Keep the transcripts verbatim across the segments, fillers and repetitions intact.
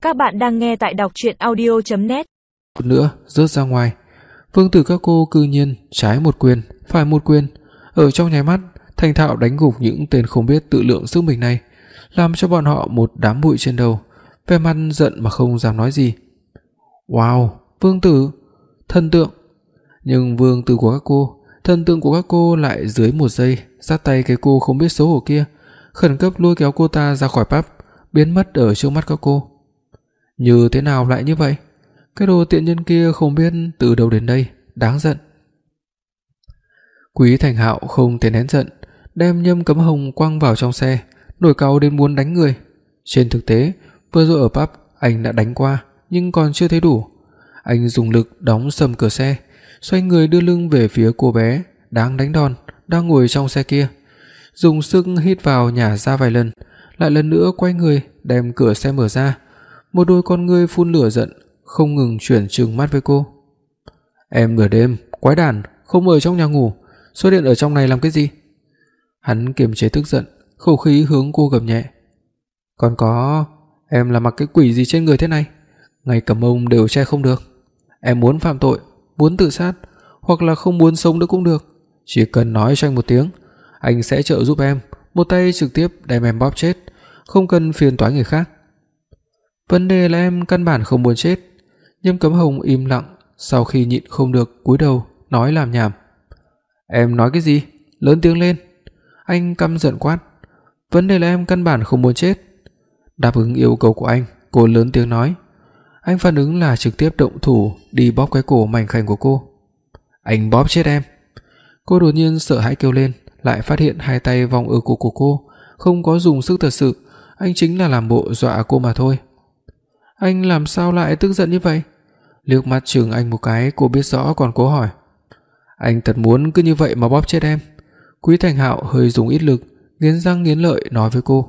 Các bạn đang nghe tại đọc truyện audio chấm net. Một nữa rớt ra ngoài. Vương tử các cô cư nhiên trái một quyền, phải một quyền, ở trong nháy mắt thành thạo đánh gục những tên không biết tự lượng sức mình này, làm cho bọn họ một đám bụi trên đầu, vẻ mặt giận mà không dám nói gì. Wow, vương tử, thần tượng. Nhưng vương tử của các cô, thần tượng của các cô lại dưới một giây giắt tay cái cô không biết xấu hổ kia, khẩn cấp lôi kéo cô ta ra khỏi pub, biến mất ở trước mắt các cô. Như thế nào lại như vậy? Cái đồ tiện nhân kia không biết từ đâu đến đây, đáng giận. Quý Thành Hạo không thể nén giận, đem Nhâm Cấm Hồng quăng vào trong xe, nổi cáu đến muốn đánh người. Trên thực tế, vừa rồi ở pub anh đã đánh qua, nhưng còn chưa thấy đủ. Anh dùng lực đóng sầm cửa xe, xoay người đưa lưng về phía cô bé đang đánh đòn, đang ngồi trong xe kia, dùng sức hít vào nhả ra vài lần, lại lần nữa quay người đem cửa xe mở ra. Một đôi con ngươi phun lửa giận không ngừng chuyển trừng mắt với cô. Em nửa đêm, quái đản, không ở trong nhà ngủ, xuất hiện ở trong này làm cái gì? Hắn kiềm chế tức giận, khẩu khí hướng cô gầm nhẹ. Còn có, em là mặc cái quỷ gì trên người thế này? Ngay cả mông đều che không được. Em muốn phạm tội, muốn tự sát, hoặc là không muốn sống nữa cũng được, chỉ cần nói cho anh một tiếng, anh sẽ trợ giúp em, một tay trực tiếp đem em bóp chết, không cần phiền toái người khác. Vấn đề là em căn bản không muốn chết. Nhâm Cấm Hồng im lặng, sau khi nhịn không được cúi đầu nói làm nhảm. Em nói cái gì? Lớn tiếng lên. Anh căm giận quát. Vấn đề là em căn bản không muốn chết. Đáp ứng yêu cầu của anh, cô lớn tiếng nói. Anh phản ứng là trực tiếp động thủ đi bóp cái cổ mảnh khảnh của cô. Anh bóp chết em. Cô đột nhiên sợ hãi kêu lên, lại phát hiện hai tay vòng ở cổ của cô không có dùng sức thật sự, anh chính là làm bộ dọa cô mà thôi. Anh làm sao lại tức giận như vậy? Liếc mắt chừng anh một cái, cô biết rõ còn cố hỏi. Anh thật muốn cứ như vậy mà bóp chết em. Quý Thành Hạo hơi dùng ít lực, nghiến răng nghiến lợi nói với cô.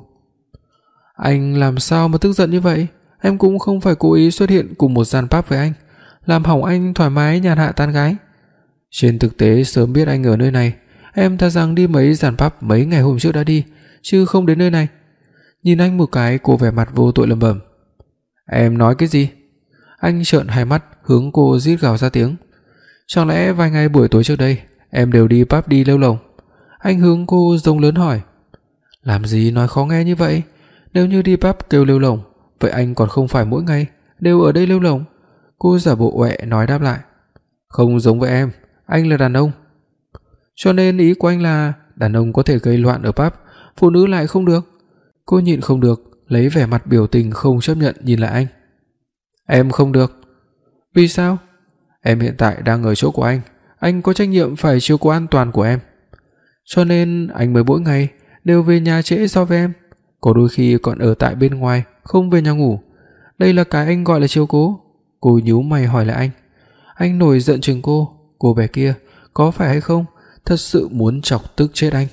Anh làm sao mà tức giận như vậy? Em cũng không phải cố ý xuất hiện cùng một gian pub với anh, làm hỏng anh thoải mái nhàn hạ tán gái. Trên thực tế sớm biết anh ở nơi này, em thà rằng đi mấy gian pub mấy ngày hôm trước đã đi, chứ không đến nơi này. Nhìn anh một cái, cô vẻ mặt vô tội lẩm bẩm. Em nói cái gì? Anh trợn hai mắt hướng cô rít gào ra tiếng. Chẳng lẽ vài ngày buổi tối trước đây em đều đi pub đi lêu lổng? Anh hướng cô rống lớn hỏi. Làm gì nói khó nghe như vậy? Nếu như đi pub kêu lêu lổng, vậy anh còn không phải mỗi ngày đều ở đây lêu lổng? Cô giả bộ uệ nói đáp lại. Không giống với em, anh là đàn ông. Cho nên ý của anh là đàn ông có thể gây loạn ở pub, phụ nữ lại không được. Cô nhịn không được, lấy vẻ mặt biểu tình không chấp nhận nhìn lại anh. Em không được. Vì sao? Em hiện tại đang ở chỗ của anh, anh có trách nhiệm phải chiếu cố an toàn của em. Cho nên anh mới mỗi ngày đều về nhà trễ so với em, có đôi khi còn ở tại bên ngoài, không về nhà ngủ. Đây là cái anh gọi là chiếu cố. Cô nhíu mày hỏi lại anh. Anh nổi giận chừng cô, cô bé kia có phải hay không thật sự muốn chọc tức chết anh.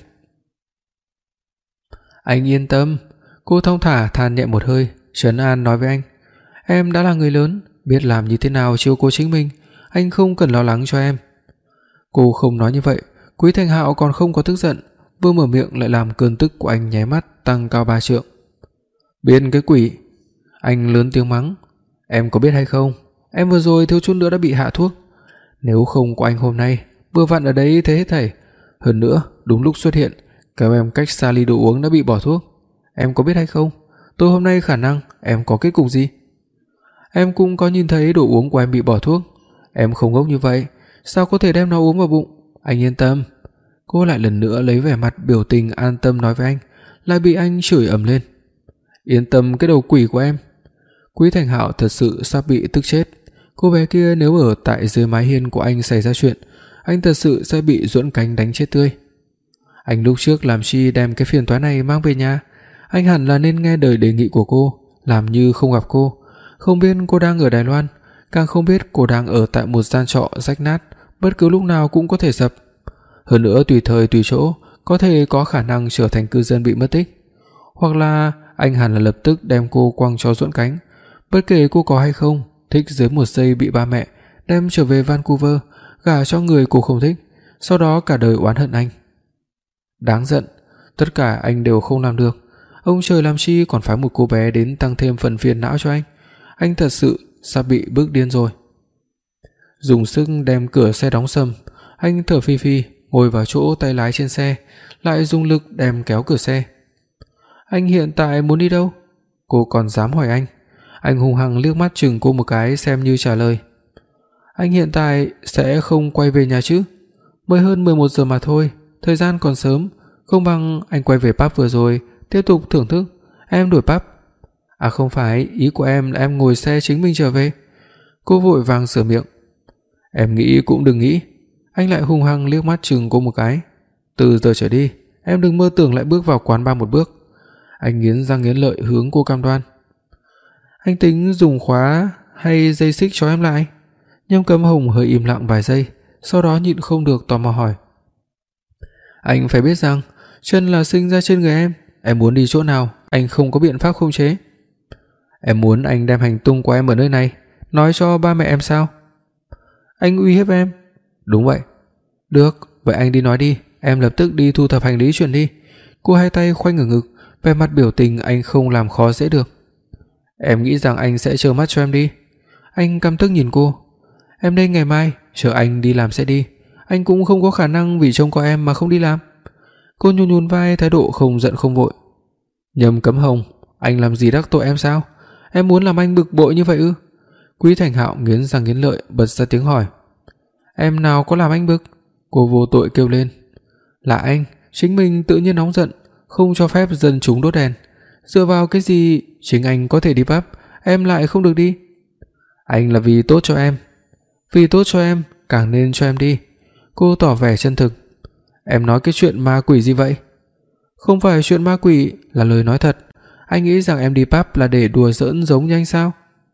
Anh yên tâm. Cô thong thả than nhẹ một hơi, trấn an nói với anh. Em đã là người lớn, biết làm như thế nào chiếu cố chính mình, anh không cần lo lắng cho em. Cô không nói như vậy, Quý Thành Hạo còn không có tức giận, vừa mở miệng lại làm cơn tức của anh nháy mắt tăng cao ba trượng. Biến cái quỷ. Anh lớn tiếng mắng. Em có biết hay không, em vừa rồi thiếu chút nữa đã bị hạ thuốc. Nếu không có anh hôm nay, vừa vặn ở đấy thế hết thảy. Hơn nữa, đúng lúc xuất hiện, kéo em cách xa ly đồ uống đã bị bỏ thuốc. Em có biết hay không, tối hôm nay khả năng em có kết cục gì? Em cũng có nhìn thấy đồ uống của em bị bỏ thuốc. Em không ngốc như vậy, sao có thể đem nó uống vào bụng? Anh yên tâm. Cô lại lần nữa lấy vẻ mặt biểu tình an tâm nói với anh, lại bị anh chửi ầm lên. Yên tâm cái đầu quỷ của em. Quý Thành Hạo thật sự sắp bị tức chết. Cô bé kia nếu ở tại dưới mái hiên của anh xảy ra chuyện, anh thật sự sẽ bị duỗi cánh đánh chết tươi. Anh lúc trước làm chi đem cái phiền toái này mang về nhà? Anh hẳn là nên nghe lời đề nghị của cô, làm như không gặp cô, không biết cô đang ở Đài Loan, càng không biết cô đang ở tại một gian trọ rách nát, bất cứ lúc nào cũng có thể sập. Hơn nữa tùy thời tùy chỗ có thể có khả năng trở thành cư dân bị mất tích. Hoặc là anh hẳn là lập tức đem cô quăng cho duỗi cánh, bất kể cô có hay không, thích dưới một giây bị ba mẹ đem trở về Vancouver, gả cho người cô không thích, sau đó cả đời oán hận anh. Đáng giận, tất cả anh đều không làm được. Ông trời làm chi còn phái một cô bé đến tăng thêm phần phiền não cho anh. Anh thật sự sắp bị bức điên rồi. Dùng sức đem cửa xe đóng sầm, anh thở phì phì ngồi vào chỗ tay lái trên xe, lại dùng lực đem kéo cửa xe. Anh hiện tại muốn đi đâu? Cô còn dám hỏi anh. Anh hung hăng liếc mắt chừng cô một cái xem như trả lời. Anh hiện tại sẽ không quay về nhà chứ? Mới hơn mười một giờ mà thôi, thời gian còn sớm, không bằng anh quay về pub vừa rồi, tiếp tục thưởng thức, em đổi pub. À không phải, ý của em là em ngồi xe chính mình trở về. Cô vội vàng sửa miệng. Em nghĩ cũng đừng nghĩ. Anh lại hung hăng liếc mắt chừng cô một cái. Từ giờ trở đi, em đừng mơ tưởng lại bước vào quán bar một bước. Anh nghiến răng nghiến lợi hướng cô cam đoan. Anh tính dùng khóa hay dây xích cho em lại? Nhâm Cẩm Hồng hơi im lặng vài giây, sau đó nhịn không được tò mò hỏi. Anh phải biết rằng chân là sinh ra trên người em, em muốn đi chỗ nào, anh không có biện pháp khống chế. Em muốn anh đem hành tung của em ở nơi này nói cho ba mẹ em sao? Anh uy hiếp em? Đúng vậy. Được, vậy anh đi nói đi, em lập tức đi thu thập hành lý chuyển đi. Cô hai tay khoanh ở ngực, vẻ mặt biểu tình anh không làm khó dễ được. Em nghĩ rằng anh sẽ trơ mắt cho em đi? Anh căm tức nhìn cô. Em đây ngày mai, chờ anh đi làm sẽ đi. Anh cũng không có khả năng vì trông có em mà không đi làm. Cô nhún nhún vai, thái độ không giận không vội. Nhâm Cẩm Hồng, anh làm gì đắc tội em sao? Em muốn làm anh bực bội như vậy ư? Quý Thành Hạo nghiến răng nghiến lợi bật ra tiếng hỏi. Em nào có làm anh bực? Cô vô tội kêu lên. Là anh, chính mình tự nhiên nóng giận, không cho phép dân chúng đốt đèn. Dựa vào cái gì chính anh có thể đi pub, em lại không được đi? Anh là vì tốt cho em. Vì tốt cho em, càng nên cho em đi. Cô tỏ vẻ chân thực. Em nói cái chuyện ma quỷ gì vậy? Không phải chuyện ma quỷ, là lời nói thật. Anh nghĩ rằng em đi pub là để đùa giỡn giống như anh sao?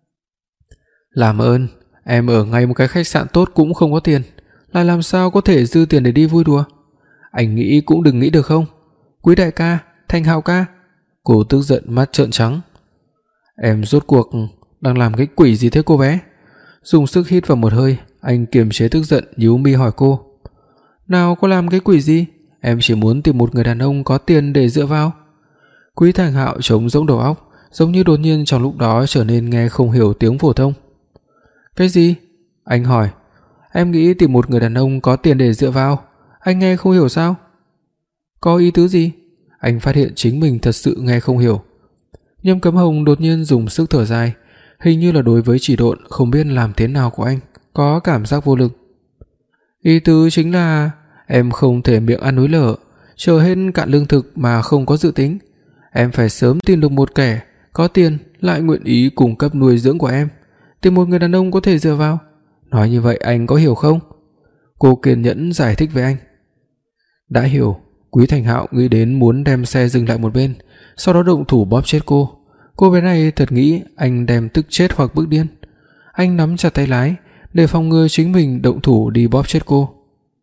Làm ơn, em ở ngay một cái khách sạn tốt cũng không có tiền, lại làm sao có thể dư tiền để đi vui đùa? Anh nghĩ cũng đừng nghĩ được không? Quý đại ca, Thành Hạo ca. Cô tức giận mắt trợn trắng. Em rốt cuộc đang làm cái quỷ gì thế cô bé? Dùng sức hít vào một hơi, anh kiềm chế tức giận nhíu mi hỏi cô. Nào có làm cái quỷ gì? Em chỉ muốn tìm một người đàn ông có tiền để dựa vào. Quý Thành Hạo trống rỗng đầu óc, giống như đột nhiên trong lúc đó trở nên nghe không hiểu tiếng phổ thông. Cái gì? Anh hỏi. Em nghĩ tìm một người đàn ông có tiền để dựa vào. Anh nghe không hiểu sao? Có ý tứ gì? Anh phát hiện chính mình thật sự nghe không hiểu. Nhâm Cẩm Hồng đột nhiên dùng sức thở dài, hình như là đối với chỉ độn không biết làm thế nào của anh có cảm giác vô lực. Ý tứ chính là em không thể miệng ăn núi lở, chờ hết cạn lương thực mà không có dự tính. Em phải sớm tìm được một kẻ có tiền lại nguyện ý cung cấp nuôi dưỡng của em, tìm một người đàn ông có thể dựa vào. Nói như vậy anh có hiểu không? Cô kiên nhẫn giải thích với anh. Đã hiểu. Quý Thành Hạo nghĩ đến muốn đem xe dừng lại một bên, sau đó động thủ bóp chết cô. Cô bé này thật nghĩ anh đem tức chết hoặc bức điên. Anh nắm chặt tay lái để phòng ngừa chính mình động thủ đi bóp chết cô.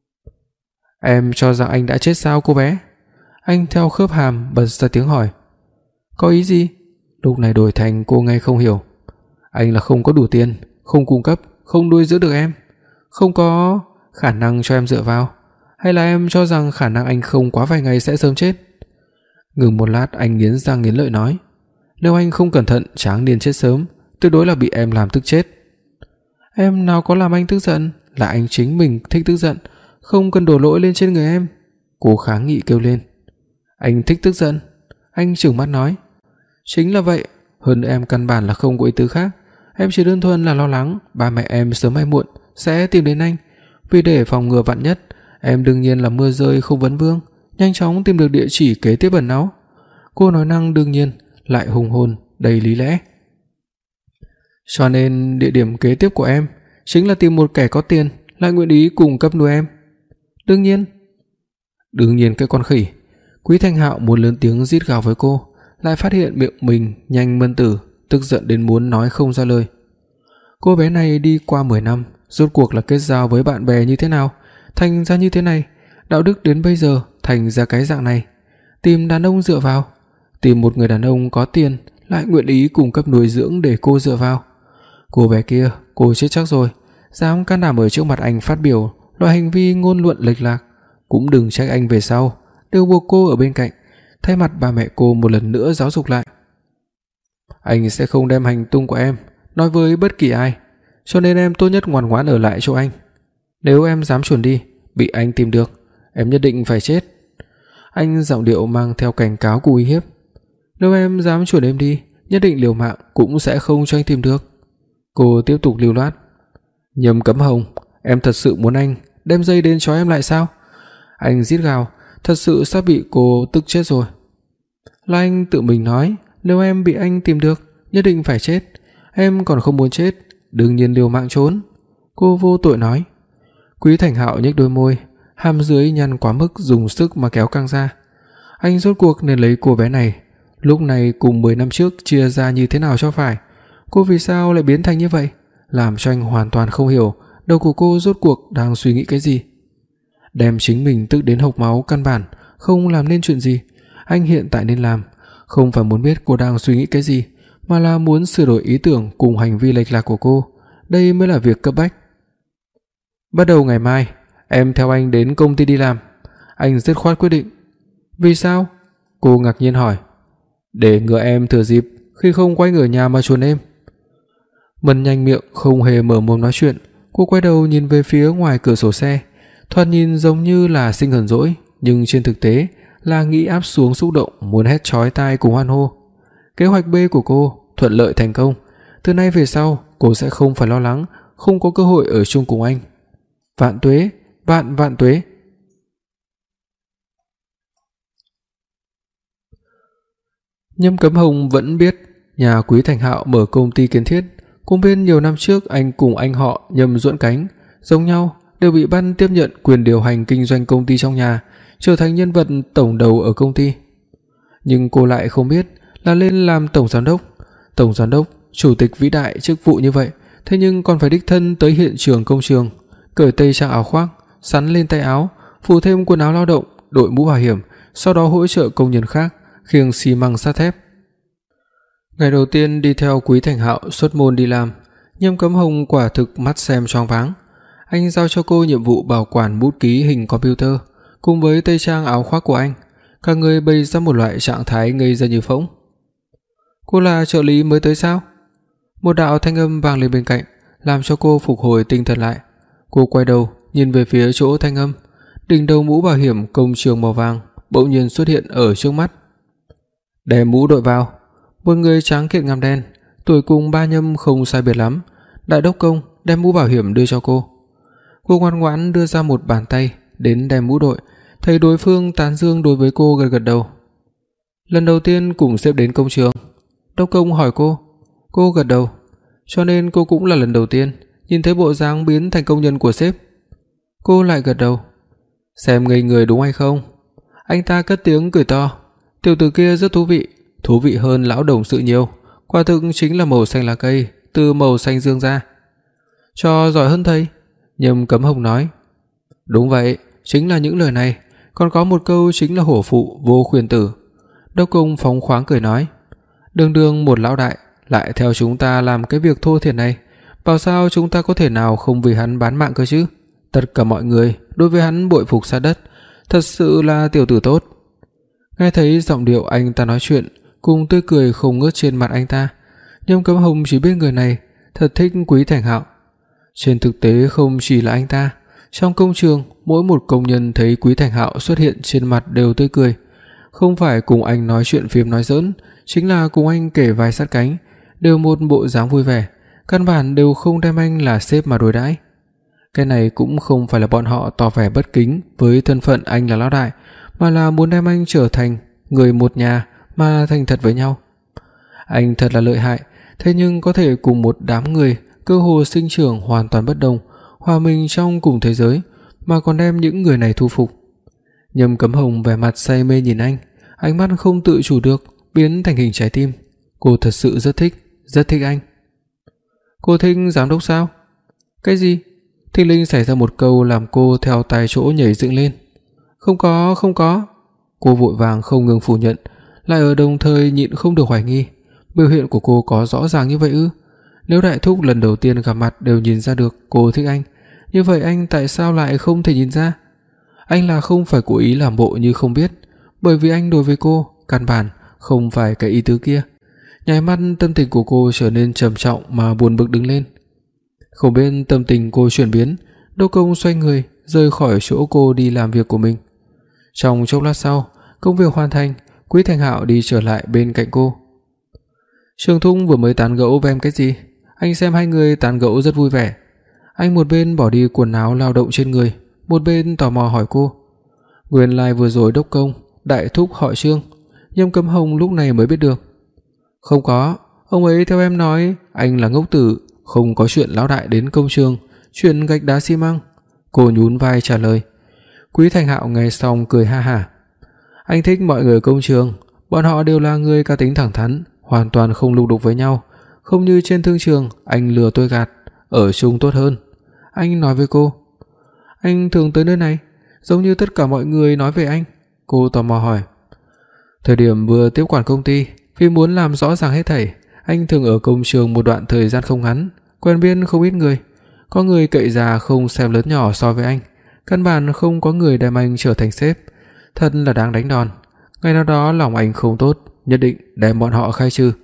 Em cho rằng anh đã chết sao cô bé? Anh theo khớp hàm bật ra tiếng hỏi. Có ý gì? Lúc này đổi thành cô nghe không hiểu. Anh là không có đủ tiền, không cung cấp, không nuôi dưỡng được em, không có khả năng cho em dựa vào, hay là em cho rằng khả năng anh không quá vài ngày sẽ sớm chết? Ngừng một lát, anh nghiến răng nghiến lợi nói. Nếu anh không cẩn thận tráng niên chết sớm, tuyệt đối là bị em làm tức chết. Em nào có làm anh tức giận, là anh chính mình thích tức giận, không cần đổ lỗi lên trên người em. Cô kháng nghị kêu lên. Anh thích tức giận? Anh trừng mắt nói. Chính là vậy, hơn nữa em căn bản là không có ý tứ khác. Em chỉ đơn thuần là lo lắng ba mẹ em sớm hay muộn sẽ tìm đến anh. Vì để phòng ngừa vạn nhất, em đương nhiên là mưa rơi không vấn vương, nhanh chóng tìm được địa chỉ kế tiếp ẩn náu. Cô nói năng đương nhiên, lại hùng hồn, đầy lý lẽ. Cho nên địa điểm kế tiếp của em chính là tìm một kẻ có tiền lại nguyện ý cung cấp nuôi em. Đương nhiên. Đương nhiên cái con khỉ. Quý Thành Hạo muốn lớn tiếng rít gào với cô, lại phát hiện miệng mình nhanh mân tử, tức giận đến muốn nói không ra lời. Cô bé này đi qua mười năm, rốt cuộc là kết giao với bạn bè như thế nào, thành ra như thế này, đạo đức đến bây giờ thành ra cái dạng này. Tìm đàn ông dựa vào, tìm một người đàn ông có tiền lại nguyện ý cung cấp nuôi dưỡng để cô dựa vào. Cô bé kia, cô chết chắc rồi, dám can đảm ở trước mặt anh phát biểu loại hành vi ngôn luận lệch lạc, cũng đừng trách anh về sau đều buộc cô ở bên cạnh, thay mặt ba mẹ cô một lần nữa giáo dục lại. Anh sẽ không đem hành tung của em nói với bất kỳ ai, cho nên em tốt nhất ngoan ngoãn ở lại chỗ anh. Nếu em dám chuồn đi, bị anh tìm được, em nhất định phải chết." Anh giọng điệu mang theo cảnh cáo cùng uy hiếp. "Nếu em dám chuồn em đi, nhất định liều mạng cũng sẽ không cho anh tìm được." Cô tiếp tục lưu loát. "Nhâm Cấm Hồng, em thật sự muốn anh đem dây đến trói em lại sao?" Anh rít gào, thật sự sắp bị cô tức chết rồi. "Là anh tự mình nói, nếu em bị anh tìm được, nhất định phải chết. Em còn không muốn chết, đương nhiên liều mạng trốn." Cô vô tội nói. Quý Thành Hạo nhếch đôi môi, hàm dưới nhăn quá mức dùng sức mà kéo căng ra. Anh rốt cuộc nên lấy cô bé này, lúc này cùng mười năm trước chia ra như thế nào cho phải. Cô vì sao lại biến thành như vậy, làm cho anh hoàn toàn không hiểu đầu của cô rốt cuộc đang suy nghĩ cái gì. Đem chính mình tức đến hộc máu căn bản không làm nên chuyện gì. Anh hiện tại nên làm không phải muốn biết cô đang suy nghĩ cái gì, mà là muốn sửa đổi ý tưởng cùng hành vi lệch lạc của cô. Đây mới là việc cấp bách. "Bắt đầu ngày mai, em theo anh đến công ty đi làm." Anh dứt khoát quyết định. "Vì sao?" Cô ngạc nhiên hỏi. "Để ngừa em thừa dịp khi không có anh ở nhà mà chuồn em." Mân nhanh miệng không hề mở mồm nói chuyện. Cô quay đầu nhìn về phía ngoài cửa sổ xe, thoạt nhìn giống như là sinh hờn dỗi, nhưng trên thực tế là nghĩ áp xuống xúc động muốn hét chói tai cùng hoan hô. Kế hoạch B của cô thuận lợi thành công. Từ nay về sau, cô sẽ không phải lo lắng không có cơ hội ở chung cùng anh. Vạn tuế, vạn vạn tuế. Nhâm Cấm Hồng vẫn biết nhà Quý Thành Hạo mở công ty kiến thiết, cũng biết nhiều năm trước anh cùng anh họ Nhâm Duẫn Cánh giống nhau đều bị ban tiếp nhận quyền điều hành kinh doanh công ty trong nhà, trở thành nhân vật tổng đầu ở công ty. Nhưng cô lại không biết là lên làm tổng giám đốc, tổng giám đốc, chủ tịch vĩ đại chức vụ như vậy, thế nhưng còn phải đích thân tới hiện trường công trường, cởi tây trang áo khoác, sắn lên tay áo, phủ thêm quần áo lao động, đội mũ bảo hiểm, sau đó hỗ trợ công nhân khác khiêng xi măng sắt thép. Ngày đầu tiên đi theo Quý Thành Hạo xuất môn đi làm, Nhâm Cấm Hồng quả thực mắt xem choáng váng. Anh giao cho cô nhiệm vụ bảo quản bút ký hình computer cùng với tây trang áo khoác của anh, cả người bày ra một loại trạng thái ngây ra như phỗng. "Cô là trợ lý mới tới sao?" Một đạo thanh âm vang lên bên cạnh, làm cho cô phục hồi tinh thần lại. Cô quay đầu, nhìn về phía chỗ thanh âm, đỉnh đầu mũ bảo hiểm công trường màu vàng bỗng nhiên xuất hiện ở trước mắt. "Đem mũ đội vào." Một người trắng kiện ngăm đen, tuổi cùng ba Nhâm không sai biệt lắm, đại đốc công đem mũ bảo hiểm đưa cho cô. Cô ngoan ngoãn đưa ra một bàn tay đến đem mũ đội, thấy đối phương tán dương đối với cô, gật gật đầu. "Lần đầu tiên cùng sếp đến công trường?" Đốc công hỏi cô. Cô gật đầu. "Cho nên cô cũng là lần đầu tiên nhìn thấy bộ dáng biến thành công nhân của sếp?" Cô lại gật đầu. "Xem ngây người đúng hay không?" Anh ta cất tiếng cười to. "Tiểu tử kia rất thú vị, thú vị hơn lão đồng sự nhiều, quả thực chính là màu xanh lá cây từ màu xanh dương ra." "Cho giỏi hơn thầy." Nhâm Cấm Hồng nói. "Đúng vậy, chính là những lời này, còn có một câu chính là hổ phụ vô khuyên tử." Đốc công phóng khoáng cười nói. "Đường đường một lão đại lại theo chúng ta làm cái việc thô thiển này, bảo sao chúng ta có thể nào không vì hắn bán mạng cơ chứ? Tất cả mọi người đối với hắn bội phục sát đất, thật sự là tiểu tử tốt." Nghe thấy giọng điệu anh ta nói chuyện cùng tươi cười không ngớt trên mặt anh ta, Nhâm Cấm Hồng chỉ biết người này thật thích Quý Thành Hạo. Trên thực tế không chỉ là anh ta, trong công trường mỗi một công nhân thấy Quý Thành Hạo xuất hiện trên mặt đều tươi cười, không phải cùng anh nói chuyện phiếm nói giỡn, chính là cùng anh kể vai sát cánh, đều một bộ dáng vui vẻ, căn bản đều không đem anh là sếp mà đối đãi. Cái này cũng không phải là bọn họ tỏ vẻ bất kính với thân phận anh là lão đại, mà là muốn đem anh trở thành người một nhà mà thành thật với nhau. Anh thật là lợi hại, thế nhưng có thể cùng một đám người cơ hồ sinh trưởng hoàn toàn bất đồng, hòa mình trong cùng thế giới, mà còn đem những người này thu phục. Nhâm Cấm Hồng vẻ mặt say mê nhìn anh, ánh mắt không tự chủ được biến thành hình trái tim. Cô thật sự rất thích, rất thích anh. "Cô thích giám đốc sao?" "Cái gì?" Thình lình xảy ra một câu làm cô theo tại chỗ nhảy dựng lên. "Không có, không có." Cô vội vàng không ngừng phủ nhận, lại ở đồng thời nhịn không được hoài nghi. Biểu hiện của cô có rõ ràng như vậy ư? Nếu đại thúc lần đầu tiên gặp mặt đều nhìn ra được cô thích anh, như vậy anh tại sao lại không thể nhìn ra? Anh là không phải cố ý làm bộ như không biết, bởi vì anh đối với cô căn bản không phải cái ý tứ kia. Nháy mắt tâm tình của cô trở nên trầm trọng mà buồn bực đứng lên. Không biết tâm tình cô chuyển biến, Đỗ Công xoay người rời khỏi chỗ cô đi làm việc của mình. Trong chốc lát sau, công việc hoàn thành, Quý Thành Hạo đi trở lại bên cạnh cô. Trường Thung vừa mới tán gẫu với em cái gì? Anh xem hai người tán gẫu rất vui vẻ. Anh một bên bỏ đi quần áo lao động trên người, một bên tò mò hỏi cô. Nguyên lai vừa rồi Đốc Công, đại thúc họ Trương, Nhâm Cấm Hồng lúc này mới biết được. Không có, ông ấy theo em nói anh là ngốc tử, không có chuyện lão đại đến công trường, chuyện gạch đá xi măng. Cô nhún vai trả lời. Quý Thành Hạo nghe xong cười ha hả. Anh thích mọi người công trường, bọn họ đều là người cá tính thẳng thắn, hoàn toàn không lục đục với nhau, không như trên thương trường anh lừa tôi gạt, ở chung tốt hơn. Anh nói với cô. Anh thường tới nơi này, giống như tất cả mọi người nói về anh. Cô tò mò hỏi. Thời điểm vừa tiếp quản công ty, vì muốn làm rõ ràng hết thảy, anh thường ở công trường một đoạn thời gian không ngắn, quen biết không ít người. Có người cậy già không xem lớn nhỏ so với anh, căn bản không có người đem anh trở thành sếp, thật là đáng đánh đòn. Ngày nào đó lòng anh không tốt, nhất định đem bọn họ khai trừ.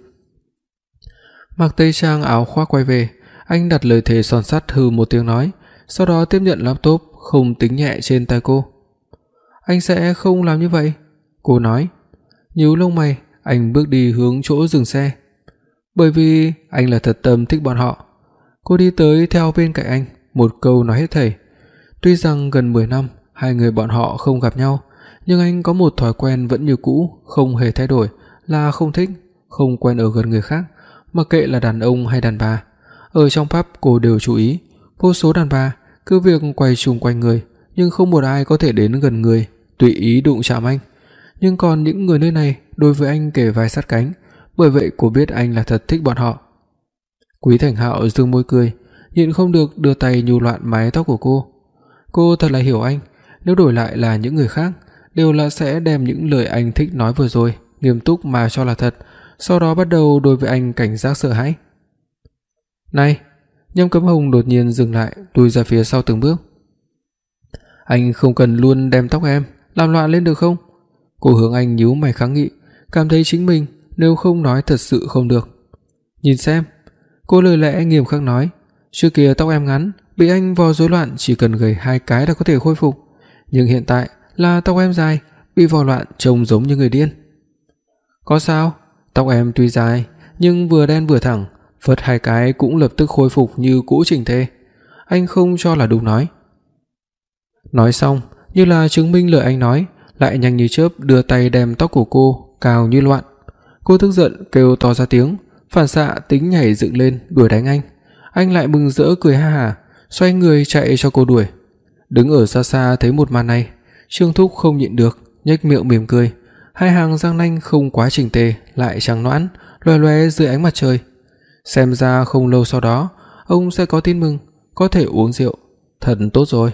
Mặc tây trang áo khoác quay về, anh đặt lời thề son sắt hừ một tiếng nói, sau đó tiếp nhận laptop không tính nhẹ trên tay cô. Anh sẽ không làm như vậy, cô nói. Nhíu lông mày, anh bước đi hướng chỗ dừng xe. Bởi vì anh là thật tâm thích bọn họ. Cô đi tới theo bên cạnh anh, một câu nói hết thảy. Tuy rằng gần mười năm hai người bọn họ không gặp nhau, nhưng anh có một thói quen vẫn như cũ, không hề thay đổi, là không thích, không quen ở gần người khác, mặc kệ là đàn ông hay đàn bà. Ở trong pub cô đều chú ý, vô số đàn bà cứ việc quay chung quanh người, nhưng không một ai có thể đến gần người, tùy ý đụng chạm anh. Nhưng còn những người nơi này đối với anh kề vai sát cánh, bởi vậy cô biết anh là thật thích bọn họ. Quý Thành Hạo dương môi cười, nhịn không được đưa tay nhu loạn mái tóc của cô. Cô thật là hiểu anh, nếu đổi lại là những người khác, đều là sẽ đem những lời anh thích nói vừa rồi nghiêm túc mà cho là thật, sau đó bắt đầu đối với anh cảnh giác sợ hãi. Này, Nhâm Cấm Hồng đột nhiên dừng lại, lùi ra phía sau từng bước. Anh không cần luôn đem tóc em làm loạn lên được không? Cô hướng anh nhíu mày kháng nghị, cảm thấy chính mình nếu không nói thật sự không được. Nhìn xem, cô lời lẽ nghiêm khắc nói, trước kia tóc em ngắn, bị anh vò rối loạn chỉ cần gầy hai cái là có thể khôi phục, nhưng hiện tại là tóc em dài, bị vò loạn trông giống như người điên. Có sao? Tóc em tuy dài, nhưng vừa đen vừa thẳng, phật hai cái cũng lập tức khôi phục như cũ chỉnh tề. Anh không cho là đúng nói. Nói xong, như là chứng minh lời anh nói, lại nhanh như chớp đưa tay đem tóc của cô cào như loạn. Cô tức giận kêu to ra tiếng, phản xạ tính nhảy dựng lên đuổi đánh anh. Anh lại mừng rỡ cười ha hả, xoay người chạy cho cô đuổi. Đứng ở xa xa thấy một màn này, Trương Thúc không nhịn được, nhếch miệng mỉm cười, hai hàng răng nanh không quá chỉnh tề lại trắng nõn, lóe lóe dưới ánh mặt trời. Xem ra không lâu sau đó, ông sẽ có tin mừng, có thể uống rượu, thật tốt rồi.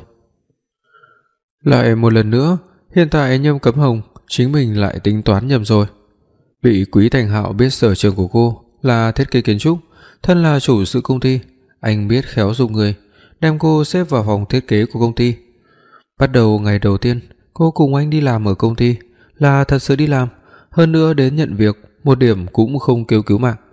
Lại một lần nữa, hiện tại Nhâm Cấm Hồng chính mình lại tính toán nhầm rồi. Bị Quý Thành Hạo biết sở trường của cô là thiết kế kiến trúc, thân là chủ sự công ty, anh biết khéo dùng người, đem cô xếp vào phòng thiết kế của công ty. Bắt đầu ngày đầu tiên, cô cùng anh đi làm ở công ty, là thật sự đi làm, hơn nữa đến nhận việc, một điểm cũng không kêu cứu mạng.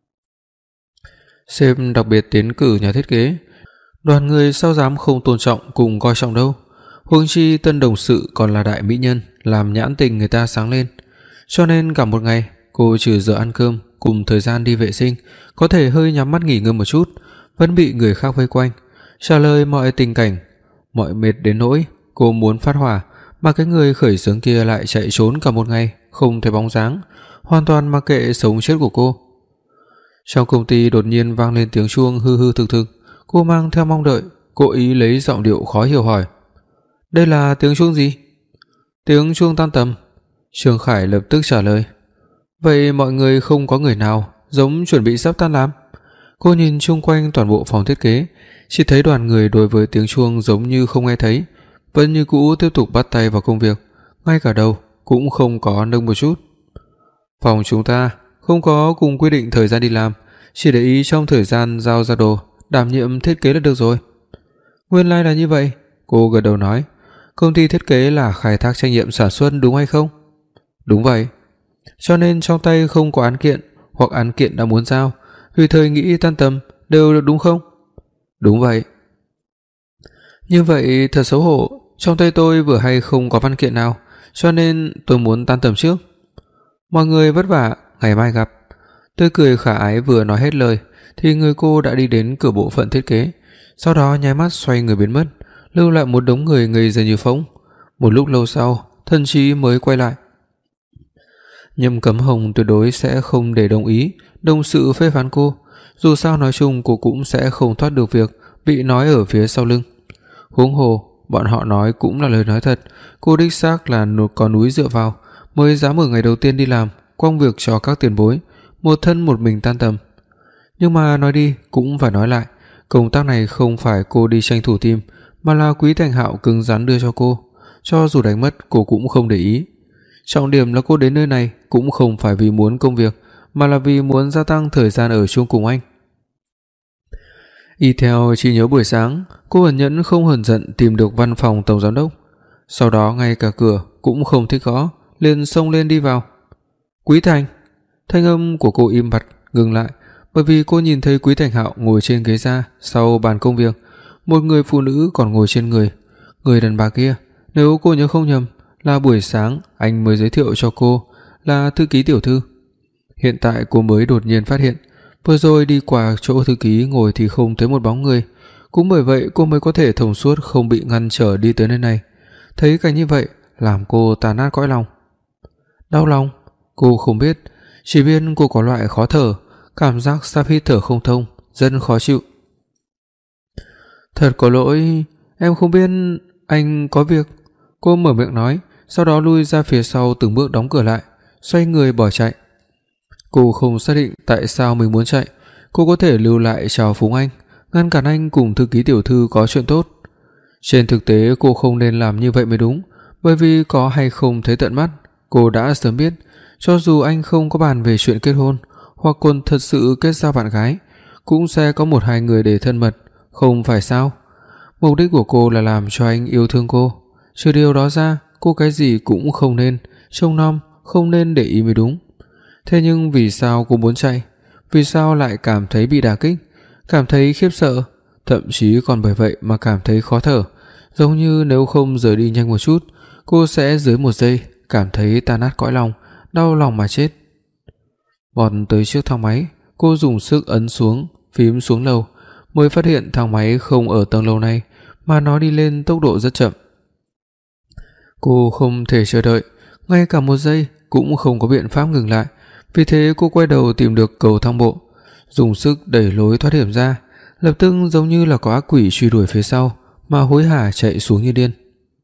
Sếp đặc biệt tiến cử nhà thiết kế, đoàn người sao dám không tôn trọng cùng coi trọng đâu. Huống chi tân đồng sự còn là đại mỹ nhân, làm nhãn tình người ta sáng lên. Cho nên cả một ngày, cô trừ giờ ăn cơm cùng thời gian đi vệ sinh, có thể hơi nhắm mắt nghỉ ngơi một chút, vẫn bị người khác vây quanh, trả lời mọi tình cảnh, mọi mệt đến nỗi cô muốn phát hỏa, mà cái người khởi xướng kia lại chạy trốn cả một ngày, không thấy bóng dáng, hoàn toàn mặc kệ sống chết của cô. Trong công ty đột nhiên vang lên tiếng chuông hư hư thực thực, cô mang theo mong đợi, cố ý lấy giọng điệu khó hiểu hỏi: "Đây là tiếng chuông gì?" "Tiếng chuông tan tầm." Trương Khải lập tức trả lời. "Vậy mọi người không có người nào giống chuẩn bị sắp tan làm?" Cô nhìn xung quanh toàn bộ phòng thiết kế, chỉ thấy đoàn người đối với tiếng chuông giống như không nghe thấy, vẫn như cũ tiếp tục bắt tay vào công việc, ngay cả đầu cũng không có nâng một chút. "Phòng chúng ta không có cùng quy định thời gian đi làm, chỉ để ý trong thời gian giao ra đồ, đảm nhiệm thiết kế là được rồi." "Nguyên lai là như vậy." Cô gật đầu nói. "Công ty thiết kế là khai thác trách nhiệm sản xuất đúng hay không?" "Đúng vậy." "Cho nên trong tay không có án kiện, hoặc án kiện đã muốn giao, tùy thời nghĩ tan tầm đều được đúng không? Đúng vậy. Như vậy thật xấu hổ, trong tay tôi vừa hay không có văn kiện nào, cho nên tôi muốn tan tầm trước. Mọi người vất vả, ngày mai gặp. Tươi cười khả ái vừa nói hết lời thì người cô đã đi đến cửa bộ phận thiết kế, sau đó nháy mắt xoay người biến mất, lưu lại một đống người ngây ra như phỗng. Một lúc lâu sau, thần trí mới quay lại. Nhâm Cấm Hồng tuyệt đối sẽ không để đồng ý đồng sự phê phán cô, dù sao nói chung cô cũng sẽ không thoát được việc bị nói ở phía sau lưng. Huống hồ, bọn họ nói cũng là lời nói thật, cô đích xác là có núi dựa vào, mới dám ở ngày đầu tiên đi làm quăng việc cho các tiền bối, một thân một mình tan tầm. Nhưng mà nói đi cũng phải nói lại, công tác này không phải cô đi tranh thủ tìm, mà là Quý Thành Hạo cứng rắn đưa cho cô, cho dù đánh mất cô cũng không để ý. Trọng điểm là cô đến nơi này cũng không phải vì muốn công việc, mà là vì muốn gia tăng thời gian ở chung cùng anh. Y theo trí nhớ buổi sáng, cô ẩn nhẫn không hờn giận tìm được văn phòng tổng giám đốc, sau đó ngay cả cửa cũng không thích gõ, liền xông lên đi vào. Quý Thành. Thanh âm của cô im bặt ngừng lại, bởi vì cô nhìn thấy Quý Thành Hạo ngồi trên ghế da sau bàn công việc, một người phụ nữ còn ngồi trên người. Người đàn bà kia, nếu cô nhớ không nhầm, là buổi sáng anh mới giới thiệu cho cô là thư ký tiểu thư. Hiện tại cô mới đột nhiên phát hiện, vừa rồi đi qua chỗ thư ký ngồi thì không thấy một bóng người, cũng bởi vậy cô mới có thể thông suốt không bị ngăn trở đi tới nơi này. Thấy cảnh như vậy làm cô tan nát cõi lòng. Đau lòng? Cô không biết, chỉ biết cô có loại khó thở, cảm giác sắp hít thở không thông, rất khó chịu. Thật có lỗi, em không biết anh có việc. Cô mở miệng nói, sau đó lui ra phía sau từng bước đóng cửa lại, xoay người bỏ chạy. Cô không xác định tại sao mình muốn chạy, cô có thể lưu lại chào phúng anh, ngăn cản anh cùng thư ký tiểu thư có chuyện tốt. Trên thực tế cô không nên làm như vậy mới đúng, bởi vì có hay không thấy tận mắt, cô đã sớm biết, cho dù anh không có bàn về chuyện kết hôn, hoặc còn thật sự kết giao bạn gái, cũng sẽ có một hai người để thân mật, không phải sao? Mục đích của cô là làm cho anh yêu thương cô, trừ điều đó ra, cô cái gì cũng không nên trông nom, không nên để ý mới đúng. Thế nhưng vì sao cô muốn chạy? Vì sao lại cảm thấy bị đả kích, cảm thấy khiếp sợ, thậm chí còn bởi vậy mà cảm thấy khó thở, giống như nếu không rời đi nhanh một chút, cô sẽ dưới một giây cảm thấy tan nát cõi lòng, đau lòng mà chết. Vọt tới trước thang máy, cô dùng sức ấn xuống phím xuống lầu, mới phát hiện thang máy không ở tầng lầu này, mà nó đi lên tốc độ rất chậm. Cô không thể chờ đợi, ngay cả một giây cũng không có biện pháp ngừng lại, vì thế cô quay đầu tìm được cầu thang bộ, dùng sức đẩy lối thoát hiểm ra, lập tức giống như là có ác quỷ truy đuổi phía sau mà hối hả chạy xuống như điên.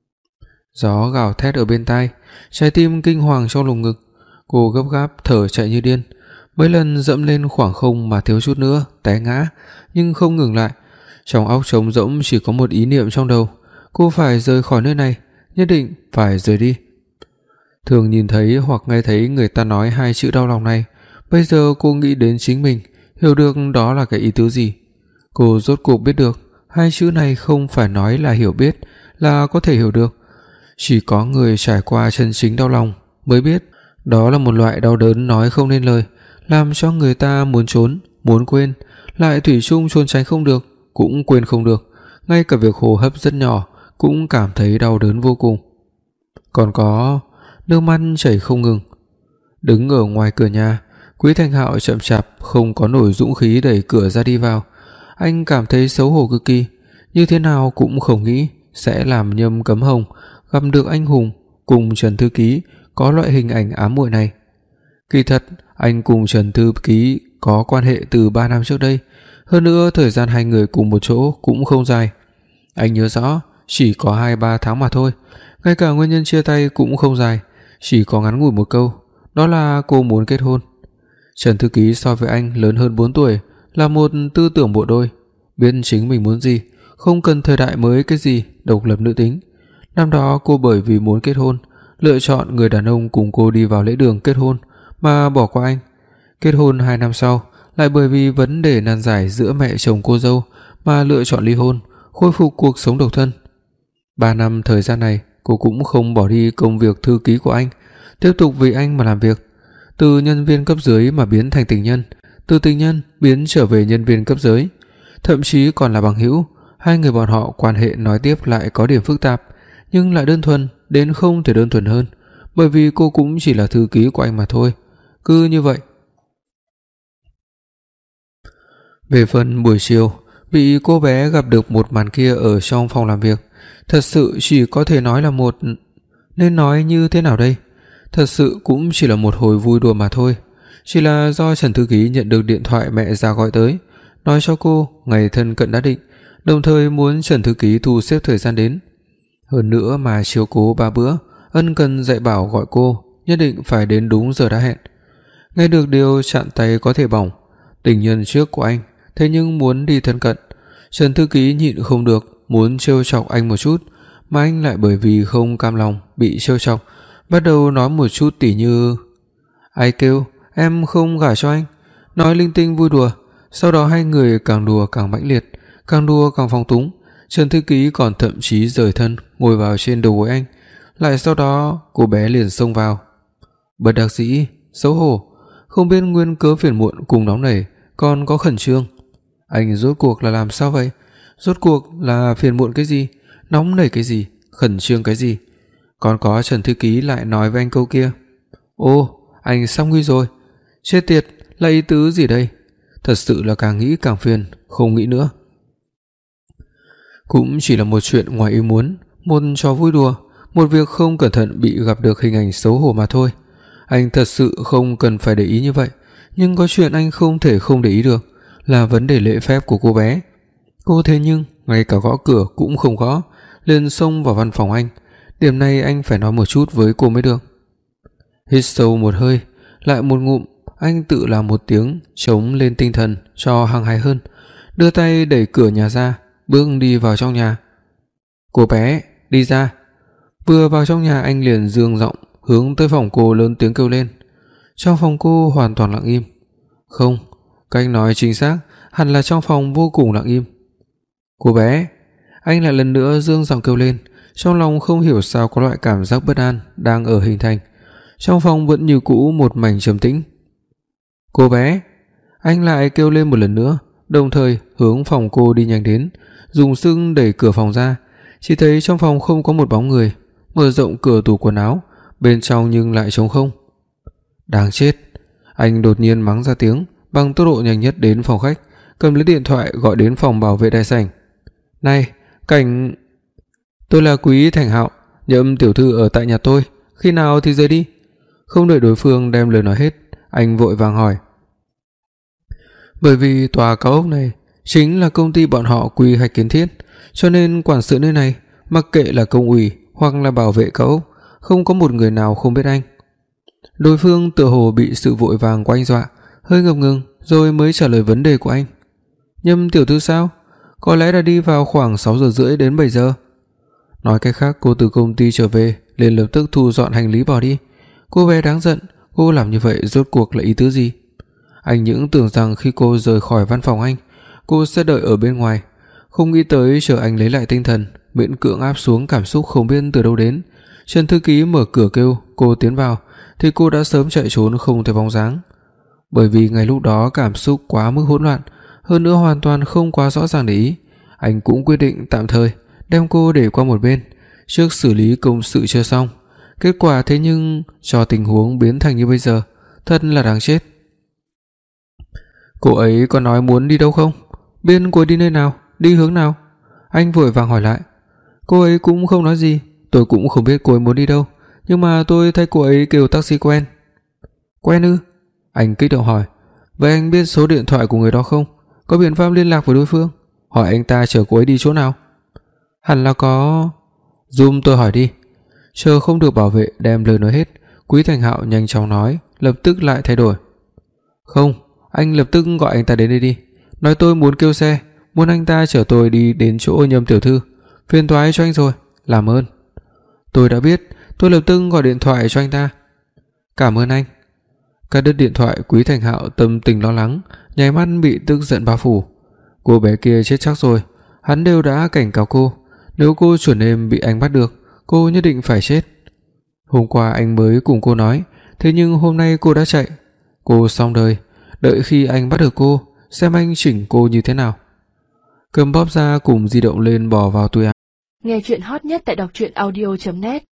Gió gào thét ở bên tai, trái tim kinh hoàng trong lồng ngực, cô gấp gáp thở chạy như điên, mấy lần dẫm lên khoảng không mà thiếu chút nữa té ngã, nhưng không ngừng lại. Trong óc trống rỗng chỉ có một ý niệm trong đầu, cô phải rời khỏi nơi này, nhất định phải rời đi. Thường nhìn thấy hoặc nghe thấy người ta nói hai chữ đau lòng này, bây giờ cô nghĩ đến chính mình, hiểu được đó là cái ý tứ gì. Cô rốt cuộc biết được, hai chữ này không phải nói là hiểu biết, là có thể hiểu được. Chỉ có người trải qua chân chính đau lòng mới biết, đó là một loại đau đớn nói không nên lời, làm cho người ta muốn trốn, muốn quên, lại thủy chung trốn tránh không được, cũng quên không được, ngay cả việc hô hấp rất nhỏ cũng cảm thấy đau đớn vô cùng. Còn có nước mắt chảy không ngừng. Đứng ở ngoài cửa nhà, Quý Thành Hạo chậm chạp không có nổi dũng khí đẩy cửa ra đi vào. Anh cảm thấy xấu hổ cực kỳ, như thế nào cũng không nghĩ sẽ làm Nhâm Cấm Hồng gặp được anh hùng cùng Trần thư ký có loại hình ảnh ám muội này. Kỳ thật, anh cùng Trần thư ký có quan hệ từ ba năm trước đây, hơn nữa thời gian hai người cùng một chỗ cũng không dài. Anh nhớ rõ, chỉ có hai ba tháng mà thôi, ngay cả nguyên nhân chia tay cũng không dài, chỉ có ngắn ngủi một câu, đó là cô muốn kết hôn. Trần thư ký so với anh lớn hơn bốn tuổi, là một tư tưởng bộ đôi, biết chính mình muốn gì, không cần thời đại mới cái gì độc lập nữ tính. Năm đó cô bởi vì muốn kết hôn, lựa chọn người đàn ông cùng cô đi vào lễ đường kết hôn mà bỏ qua anh. Kết hôn hai năm sau, lại bởi vì vấn đề nan giải giữa mẹ chồng cô dâu mà lựa chọn ly hôn, khôi phục cuộc sống độc thân. Ba năm thời gian này, cô cũng không bỏ đi công việc thư ký của anh, tiếp tục vì anh mà làm việc. từ nhân viên cấp dưới mà biến thành tình nhân, từ tình nhân biến trở về nhân viên cấp dưới, thậm chí còn là bằng hữu. Hai người bọn họ quan hệ nói tiếp lại có điểm phức tạp, nhưng lại đơn thuần đến không thể đơn thuần hơn, bởi vì cô cũng chỉ là thư ký của anh mà thôi. Cứ như vậy. Về phần buổi chiều, bị cô bé gặp được một màn kia ở trong phòng làm việc, thật sự chỉ có thể nói là một... Nên nói như thế nào đây? Thật sự cũng chỉ là một hồi vui đùa mà thôi. Chỉ là do Trần thư ký nhận được điện thoại mẹ già gọi tới, nói cho cô ngày thân cận đã định, đồng thời muốn Trần thư ký thu xếp thời gian đến. Hơn nữa mà chiếu cố ba bữa, ân cần dạy bảo gọi cô nhất định phải đến đúng giờ đã hẹn. Nghe được điều chạm tay có thể bỏng, tình nhân trước của anh thế nhưng muốn đi thân cận, Trần thư ký nhịn không được muốn trêu chọc anh một chút, mà anh lại bởi vì không cam lòng bị trêu chọc, bắt đầu nói một chút tỉ như: "Ai kêu em không gả cho anh?" Nói linh tinh vui đùa. Sau đó hai người càng đùa càng mãnh liệt, càng đùa càng phong túng. Trần thư ký còn thậm chí rời thân ngồi vào trên đầu gối anh, lại sau đó cô bé liền xông vào. Bất đắc dĩ, xấu hổ, không biết nguyên cớ phiền muộn cùng nóng nảy, còn có khẩn trương. Anh rốt cuộc là làm sao vậy? Rốt cuộc là phiền muộn cái gì, nóng nảy cái gì, khẩn trương cái gì? Còn có Trần thư ký lại nói với anh câu kia: "Ô, anh sắp nguy rồi." Chết tiệt, là ý tứ gì đây? Thật sự là càng nghĩ càng phiền, không nghĩ nữa. Cũng chỉ là một chuyện ngoài ý muốn, một trò vui đùa, một việc không cẩn thận bị gặp được hình ảnh xấu hổ mà thôi. Anh thật sự không cần phải để ý như vậy, nhưng có chuyện anh không thể không để ý được, là vấn đề lễ phép của cô bé. Cô thế nhưng ngay cả gõ cửa cũng không gõ, liền xông vào văn phòng anh. Điểm này anh phải nói một chút với cô mới được. Hít sâu một hơi, lại một ngụm, anh tự làm một tiếng chống lên tinh thần cho hăng hái hơn, đưa tay đẩy cửa nhà ra, bước đi vào trong nhà. "Cô bé, đi ra." Vừa vào trong nhà anh liền dương giọng hướng tới phòng cô lớn tiếng kêu lên. Trong phòng cô hoàn toàn lặng im. Không, cách nói chính xác hẳn là trong phòng vô cùng lặng im. "Cô bé." Anh lại lần nữa dương giọng kêu lên, trong lòng không hiểu sao có loại cảm giác bất an đang ở hình thành. Trong phòng vẫn như cũ một mảnh trầm tĩnh. "Cô bé." Anh lại kêu lên một lần nữa, đồng thời hướng phòng cô đi nhanh đến, dùng sức đẩy cửa phòng ra. Chỉ thấy trong phòng không có một bóng người, mở rộng cửa tủ quần áo, bên trong nhưng lại trống không. Đáng chết. Anh đột nhiên mắng ra tiếng, bằng tốc độ nhanh nhất đến phòng khách, cầm lấy điện thoại gọi đến phòng bảo vệ đại sảnh. "Này, Cảnh, tôi là Quý Thành Hạo, Nhậm tiểu thư ở tại nhà tôi, khi nào thì rời đi?" Không đợi đối phương đem lời nói hết, anh vội vàng hỏi. Bởi vì tòa cao ốc này chính là công ty bọn họ quy hoạch kiến thiết, cho nên quản sự nơi này, mặc kệ là công ủy hoặc là bảo vệ cao ốc, không có một người nào không biết anh. Đối phương tựa hồ bị sự vội vàng của anh dọa, hơi ngập ngừng rồi mới trả lời vấn đề của anh. "Nhâm tiểu thư sao? Có lẽ đã đi vào khoảng sáu giờ rưỡi đến bảy giờ." Nói cách khác, cô từ công ty trở về liền lập tức thu dọn hành lý bỏ đi. Cô bé đáng giận, cô làm như vậy rốt cuộc là ý tứ gì? Anh những tưởng rằng khi cô rời khỏi văn phòng anh, cô sẽ đợi ở bên ngoài, không nghĩ tới chờ anh lấy lại tinh thần, miễn cưỡng áp xuống cảm xúc không biết từ đâu đến. Trần thư ký mở cửa kêu cô tiến vào thì cô đã sớm chạy trốn không thấy bóng dáng. Bởi vì ngày lúc đó cảm xúc quá mức hỗn loạn, hơn nữa hoàn toàn không quá rõ ràng để ý, anh cũng quyết định tạm thời đem cô để qua một bên, trước xử lý công sự chưa xong. Kết quả thế nhưng cho tình huống biến thành như bây giờ, thật là đáng chết. "Cô ấy có nói muốn đi đâu không? Bên cô đi nơi nào? Đi hướng nào?" Anh vội vàng hỏi lại. "Cô ấy cũng không nói gì, tôi cũng không biết cô ấy muốn đi đâu, nhưng mà tôi thấy cô ấy kêu taxi quen." "Quen ư?" Anh kích động hỏi. "Vậy anh biết số điện thoại của người đó không? Có biện pháp liên lạc với đối phương? Hỏi anh ta chở cô ấy đi chỗ nào?" "Hẳn là có." "Giúp tôi hỏi đi." Chờ không được bảo vệ đem lời nói hết, Quý Thành Hạo nhanh chóng nói, lập tức lại thay đổi. "Không, anh lập tức gọi anh ta đến đây đi, nói tôi muốn kêu xe, muốn anh ta chở tôi đi đến chỗ Nhâm tiểu thư, phiền toái cho anh rồi, làm ơn." "Tôi đã biết, tôi lập tức gọi điện thoại cho anh ta." "Cảm ơn anh." Cắt đứt điện thoại, Quý Thành Hạo tâm tình lo lắng, nháy mắt bị tức giận bao phủ. Cô bé kia chết chắc rồi, hắn đều đã cảnh cáo cô, nếu cô chuẩn em bị anh bắt được, cô nhất định phải chết. Hôm qua anh mới cùng cô nói, Thế nhưng hôm nay cô đã chạy. Cô xong đời, đợi khi anh bắt được cô, xem anh chỉnh cô như thế nào. Cầm bóp ra cùng di động lên bỏ vào túi áo. Nghe truyện hot nhất tại đọc truyện audio chấm net.